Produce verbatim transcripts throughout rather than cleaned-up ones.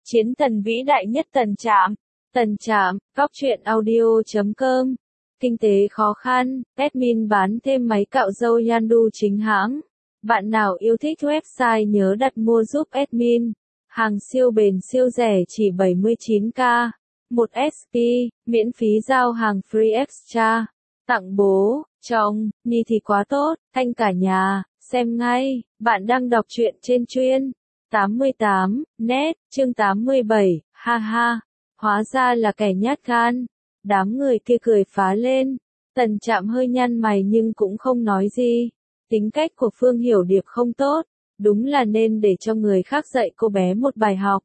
Chiến thần vĩ đại nhất Tần Trạm. Tần Trạm, góc truyện audio chấm com. Kinh tế khó khăn, admin bán thêm máy cạo râu Yandu chính hãng. Bạn nào yêu thích website nhớ đặt mua giúp admin. Hàng siêu bền siêu rẻ chỉ bảy mươi chín k. một ét pê, miễn phí giao hàng free extra. Tặng bố, chồng, Nhi thì quá tốt, thanh cả nhà, xem ngay. Bạn đang đọc truyện trên chuyên tám mươi tám, net, chương tám mươi bảy, ha ha. Hóa ra là kẻ nhát gan. Đám người kia cười phá lên. Tần Trạm hơi nhăn mày nhưng cũng không nói gì. Tính cách của Phương Hiểu Điệp không tốt, đúng là nên để cho người khác dạy cô bé một bài học.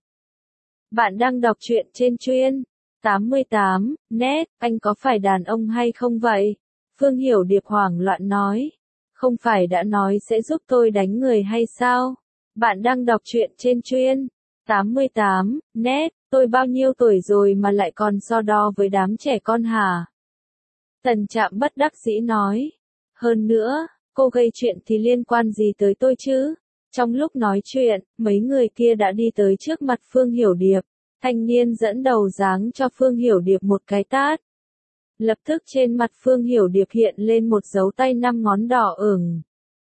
Bạn đang đọc truyện trên chuyên tám mươi tám, net, anh có phải đàn ông hay không vậy? Phương Hiểu Điệp hoảng loạn nói. Không phải đã nói sẽ giúp tôi đánh người hay sao? Bạn đang đọc truyện trên chuyên tám mươi tám, net, tôi bao nhiêu tuổi rồi mà lại còn so đo với đám trẻ con hả? Tần Trạm bất đắc dĩ nói. Hơn nữa, cô gây chuyện thì liên quan gì tới tôi chứ? Trong lúc nói chuyện, mấy người kia đã đi tới trước mặt Phương Hiểu Điệp. Thanh niên dẫn đầu giáng cho Phương Hiểu Điệp một cái tát. Lập tức trên mặt Phương Hiểu Điệp hiện lên một dấu tay năm ngón đỏ ửng.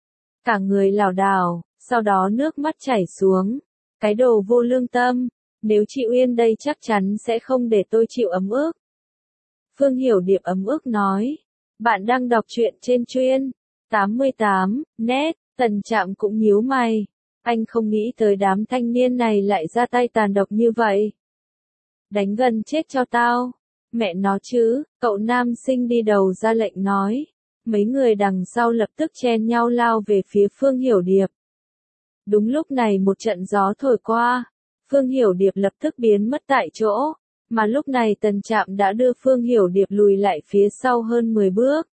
Cả người lảo đảo, sau đó nước mắt chảy xuống. Cái đồ vô lương tâm, nếu chị Uyên đây chắc chắn sẽ không để tôi chịu ấm ức. Phương Hiểu Điệp ấm ức nói. Bạn đang đọc truyện trên chuyên tám mươi tám, net, Tần Trạm cũng nhíu mày. Anh không nghĩ tới đám thanh niên này lại ra tay tàn độc như vậy. Đánh gần chết cho tao. Mẹ nó chứ, cậu nam sinh đi đầu ra lệnh nói. Mấy người đằng sau lập tức chen nhau lao về phía Phương Hiểu Điệp. Đúng lúc này một trận gió thổi qua. Phương Hiểu Điệp lập tức biến mất tại chỗ. Mà lúc này Tần Trạm đã đưa Phương Hiểu Điệp lùi lại phía sau hơn mười bước.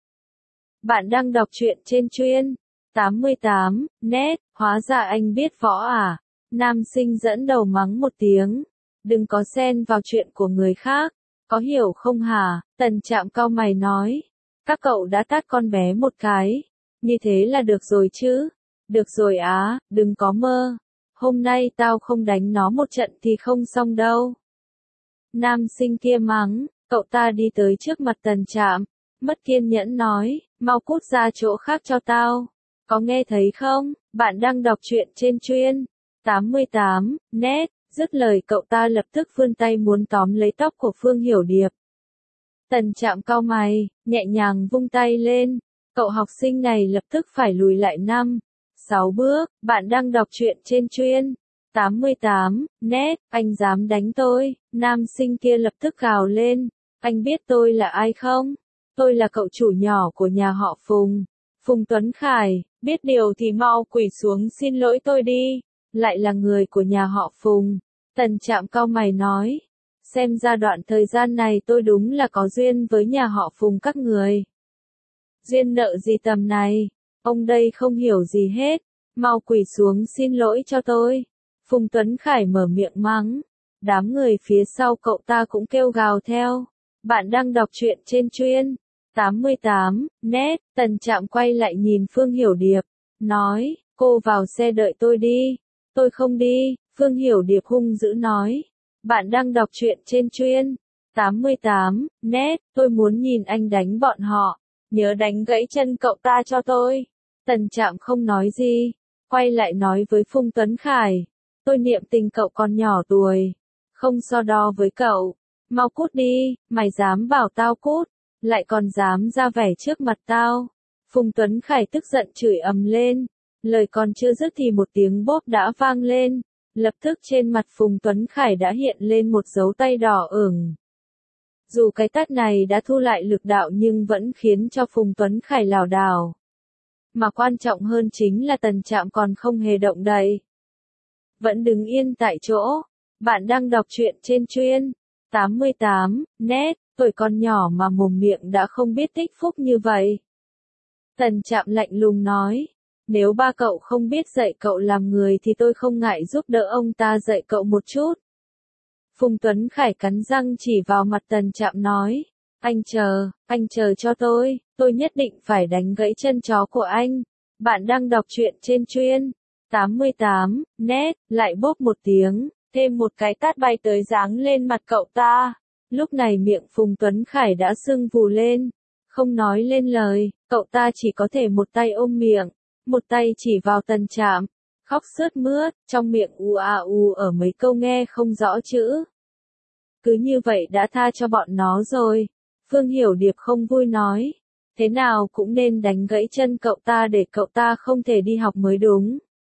Bạn đang đọc truyện trên chuyên tám mươi tám, net, hóa ra anh biết võ à? Nam sinh dẫn đầu mắng một tiếng. Đừng có xen vào chuyện của người khác, có hiểu không hả? Tần Trạm cau mày nói. Các cậu đã tát con bé một cái. Như thế là được rồi chứ? Được rồi á, đừng có mơ. Hôm nay tao không đánh nó một trận thì không xong đâu. Nam sinh kia mắng, cậu ta đi tới trước mặt Tần Trạm. Mất kiên nhẫn nói, mau cút ra chỗ khác cho tao. Có nghe thấy không? Bạn đang đọc truyện trên chuyên tám mươi tám, net. Dứt lời cậu ta lập tức vươn tay muốn tóm lấy tóc của Phương Hiểu Điệp. Tần Trạm cau mày, nhẹ nhàng vung tay lên. Cậu học sinh này lập tức phải lùi lại năm, sáu bước. Bạn đang đọc truyện trên chuyên tám mươi tám, net. Anh dám đánh tôi? Nam sinh kia lập tức gào lên. Anh biết tôi là ai không? Tôi là cậu chủ nhỏ của nhà họ Phùng. Phùng Tuấn Khải, biết điều thì mau quỳ xuống xin lỗi tôi đi. Lại là người của nhà họ Phùng. Tần Trạm cau mày nói. Xem ra đoạn thời gian này tôi đúng là có duyên với nhà họ Phùng các người. Duyên nợ gì tầm này? Ông đây không hiểu gì hết. Mau quỳ xuống xin lỗi cho tôi. Phùng Tuấn Khải mở miệng mắng. Đám người phía sau cậu ta cũng kêu gào theo. Bạn đang đọc truyện trên chuyên tám mươi tám, net. Tần Trạm quay lại nhìn Phương Hiểu Điệp. Nói, cô vào xe đợi tôi đi. Tôi không đi. Phương Hiểu Điệp hung dữ nói. Bạn đang đọc truyện trên chuyên tám mươi tám, net. Tôi muốn nhìn anh đánh bọn họ. Nhớ đánh gãy chân cậu ta cho tôi. Tần Trạm không nói gì. Quay lại nói với Phùng Tuấn Khải. Tôi niệm tình cậu còn nhỏ tuổi. Không so đo với cậu. Mau cút đi, mày dám bảo tao cút. Lại còn dám ra vẻ trước mặt tao. Phùng Tuấn Khải tức giận chửi ầm lên. Lời còn chưa dứt thì một tiếng bốp đã vang lên. Lập tức trên mặt Phùng Tuấn Khải đã hiện lên một dấu tay đỏ ửng. Dù cái tát này đã thu lại lực đạo nhưng vẫn khiến cho Phùng Tuấn Khải lảo đảo. Mà quan trọng hơn chính là Tần Trạm còn không hề động đậy. Vẫn đứng yên tại chỗ. Bạn đang đọc truyện trên chuyên tám mươi tám, net. Tuổi còn nhỏ mà mồm miệng đã không biết tích phúc như vậy. Tần Trạm lạnh lùng nói. Nếu ba cậu không biết dạy cậu làm người thì tôi không ngại giúp đỡ ông ta dạy cậu một chút. Phùng Tuấn Khải cắn răng chỉ vào mặt Tần Trạm nói. Anh chờ, anh chờ cho tôi, tôi nhất định phải đánh gãy chân chó của anh. Bạn đang đọc truyện trên chuyên tám mươi tám, net, lại bốp một tiếng. thêm một cái tát bay tới giáng lên mặt cậu ta. Lúc này miệng Phùng Tuấn Khải đã sưng vù lên, không nói lên lời, cậu ta chỉ có thể một tay ôm miệng, một tay chỉ vào Tần Trạm, khóc sướt mướt, trong miệng u a u ở mấy câu nghe không rõ chữ. Cứ như vậy đã tha cho bọn nó rồi. Phương Hiểu Điệp không vui nói, thế nào cũng nên đánh gãy chân cậu ta để cậu ta không thể đi học mới đúng.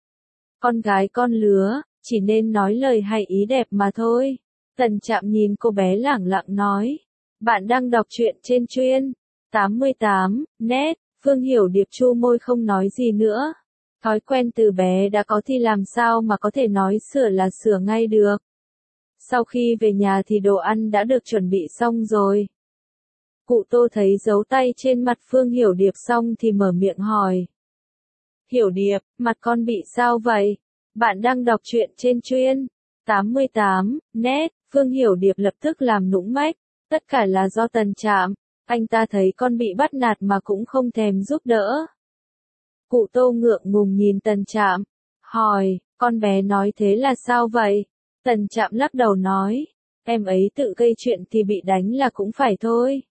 Con gái con lứa, chỉ nên nói lời hay ý đẹp mà thôi. Tần Trạm nhìn cô bé lẳng lặng nói, bạn đang đọc truyện trên chuyên tám mươi tám net. Phương Hiểu Điệp chu môi không nói gì nữa. Thói quen từ bé đã có thì làm sao mà có thể nói sửa là sửa ngay được. Sau khi về nhà thì đồ ăn đã được chuẩn bị xong rồi. Cụ Tô thấy dấu tay trên mặt Phương Hiểu Điệp xong thì mở miệng hỏi. Hiểu Điệp, mặt con bị sao vậy? Bạn đang đọc truyện trên chuyên tám mươi tám net. Phương Hiểu Điệp lập tức làm nũng mách. Tất cả là do Tần Trạm. Anh ta thấy con bị bắt nạt mà cũng không thèm giúp đỡ. Cụ Tô ngượng ngùng nhìn Tần Trạm. Hỏi, con bé nói thế là sao vậy? Tần Trạm lắc đầu nói. Em ấy tự gây chuyện thì bị đánh là cũng phải thôi.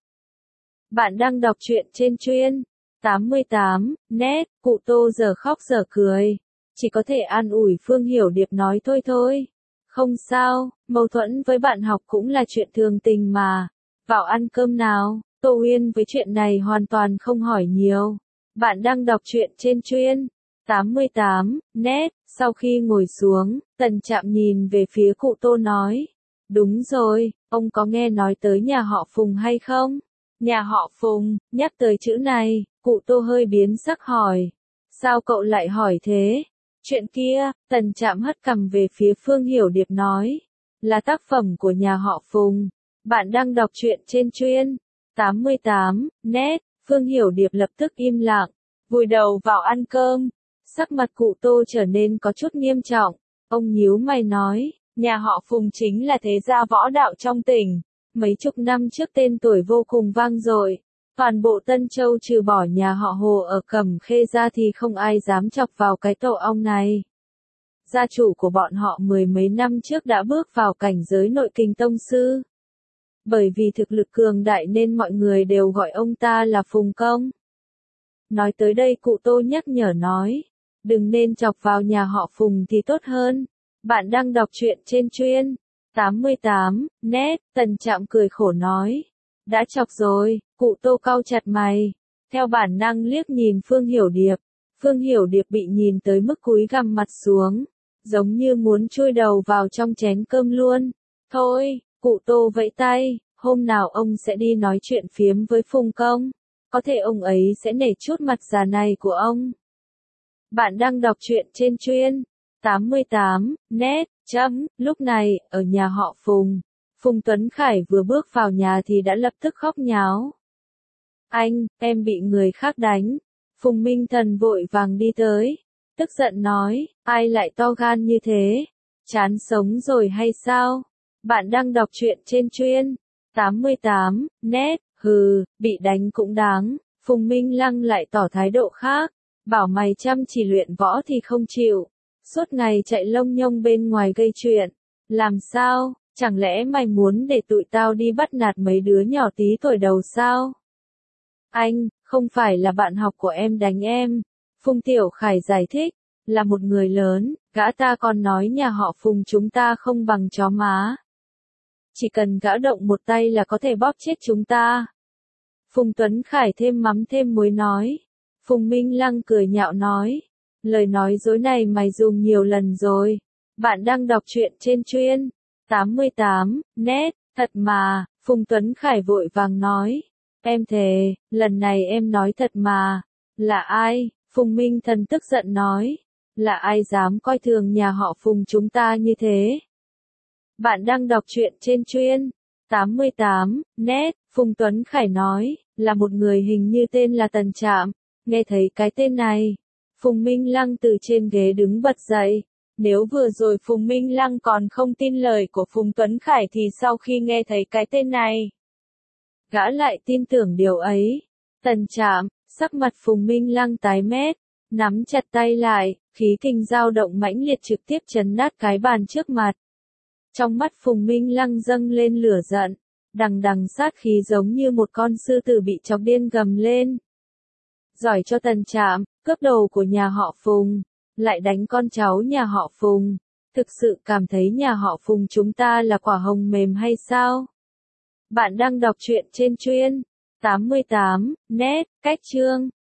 Bạn đang đọc truyện trên chuyên tám mươi tám net. Cụ Tô giờ khóc giờ cười. Chỉ có thể an ủi Phương Hiểu Điệp nói thôi thôi. Không sao, mâu thuẫn với bạn học cũng là chuyện thường tình mà. Vào ăn cơm nào. Tô Uyên với chuyện này hoàn toàn không hỏi nhiều. Bạn đang đọc truyện trên chuyên tám mươi tám net. Sau khi ngồi xuống, Tần Trạm nhìn về phía cụ Tô nói. Đúng rồi, ông có nghe nói tới nhà họ Phùng hay không? Nhà họ Phùng, nhắc tới chữ này, cụ Tô hơi biến sắc hỏi. Sao cậu lại hỏi thế? Chuyện kia, Tần Trạm hất cằm về phía Phương Hiểu Điệp nói. Là tác phẩm của nhà họ Phùng. Bạn đang đọc truyện trên chuyên tám mươi tám net. Phương Hiểu Điệp lập tức im lặng, vùi đầu vào ăn cơm. Sắc mặt cụ Tô trở nên có chút nghiêm trọng. Ông nhíu mày nói, nhà họ Phùng chính là thế gia võ đạo trong tỉnh. Mấy chục năm trước tên tuổi vô cùng vang dội. Toàn bộ Tân Châu trừ bỏ nhà họ Hồ ở Cẩm Khê ra thì không ai dám chọc vào cái tổ ong này. Gia chủ của bọn họ mười mấy năm trước đã bước vào cảnh giới nội kình tông sư. Bởi vì thực lực cường đại nên mọi người đều gọi ông ta là Phùng Công. Nói tới đây cụ Tô nhắc nhở nói, đừng nên chọc vào nhà họ Phùng thì tốt hơn. Bạn đang đọc truyện trên chuyên tám mươi tám net. Tần Trạm cười khổ nói, đã chọc rồi. Cụ Tô cau chặt mày, theo bản năng liếc nhìn Phương Hiểu Điệp. Phương Hiểu Điệp bị nhìn tới mức cúi gằm mặt xuống, giống như muốn chui đầu vào trong chén cơm luôn. Thôi, cụ Tô vẫy tay, hôm nào ông sẽ đi nói chuyện phiếm với Phùng Công. Có thể ông ấy sẽ nể chút mặt già này của ông. Bạn đang đọc truyện trên chuyên tám mươi tám net. Chấm, lúc này, ở nhà họ Phùng, Phùng Tuấn Khải vừa bước vào nhà thì đã lập tức khóc nháo. Anh, em bị người khác đánh. Phùng Minh Thần vội vàng đi tới, tức giận nói, ai lại to gan như thế? Chán sống rồi hay sao? Bạn đang đọc truyện trên chuyên tám mươi tám net. Hừ, bị đánh cũng đáng. Phùng Minh Lăng lại tỏ thái độ khác, bảo mày chăm chỉ luyện võ thì không chịu, suốt ngày chạy lông nhông bên ngoài gây chuyện. Làm sao, chẳng lẽ mày muốn để tụi tao đi bắt nạt mấy đứa nhỏ tí tuổi đầu sao? Anh, không phải là bạn học của em đánh em. Phùng Tiểu Khải giải thích, là một người lớn, gã ta còn nói nhà họ Phùng chúng ta không bằng chó má. Chỉ cần gã động một tay là có thể bóp chết chúng ta. Phùng Tuấn Khải thêm mắm thêm muối nói. Phùng Minh Lăng cười nhạo nói, lời nói dối này mày dùng nhiều lần rồi. Bạn đang đọc truyện trên chuyên tám mươi tám net. Thật mà, Phùng Tuấn Khải vội vàng nói. Em thề, lần này em nói thật mà. Là ai? Phùng Minh Thần tức giận nói. Là ai dám coi thường nhà họ Phùng chúng ta như thế? Bạn đang đọc truyện trên chuyên tám mươi tám net. Phùng Tuấn Khải nói, là một người hình như tên là Tần Trạm. Nghe thấy cái tên này, Phùng Minh Lăng từ trên ghế đứng bật dậy. Nếu vừa rồi Phùng Minh Lăng còn không tin lời của Phùng Tuấn Khải thì sau khi nghe thấy cái tên này, gã lại tin tưởng điều ấy. Tần Trạm, sắc mặt Phùng Minh Lăng tái mét, nắm chặt tay lại, khí kinh dao động mãnh liệt trực tiếp chấn nát cái bàn trước mặt. Trong mắt Phùng Minh Lăng dâng lên lửa giận, đằng đằng sát khí giống như một con sư tử bị chọc điên gầm lên. Giỏi cho Tần Trạm, cướp đồ của nhà họ Phùng, lại đánh con cháu nhà họ Phùng. Thực sự cảm thấy nhà họ Phùng chúng ta là quả hồng mềm hay sao? Bạn đang đọc truyện trên chuyên tám mươi tám net cách chương.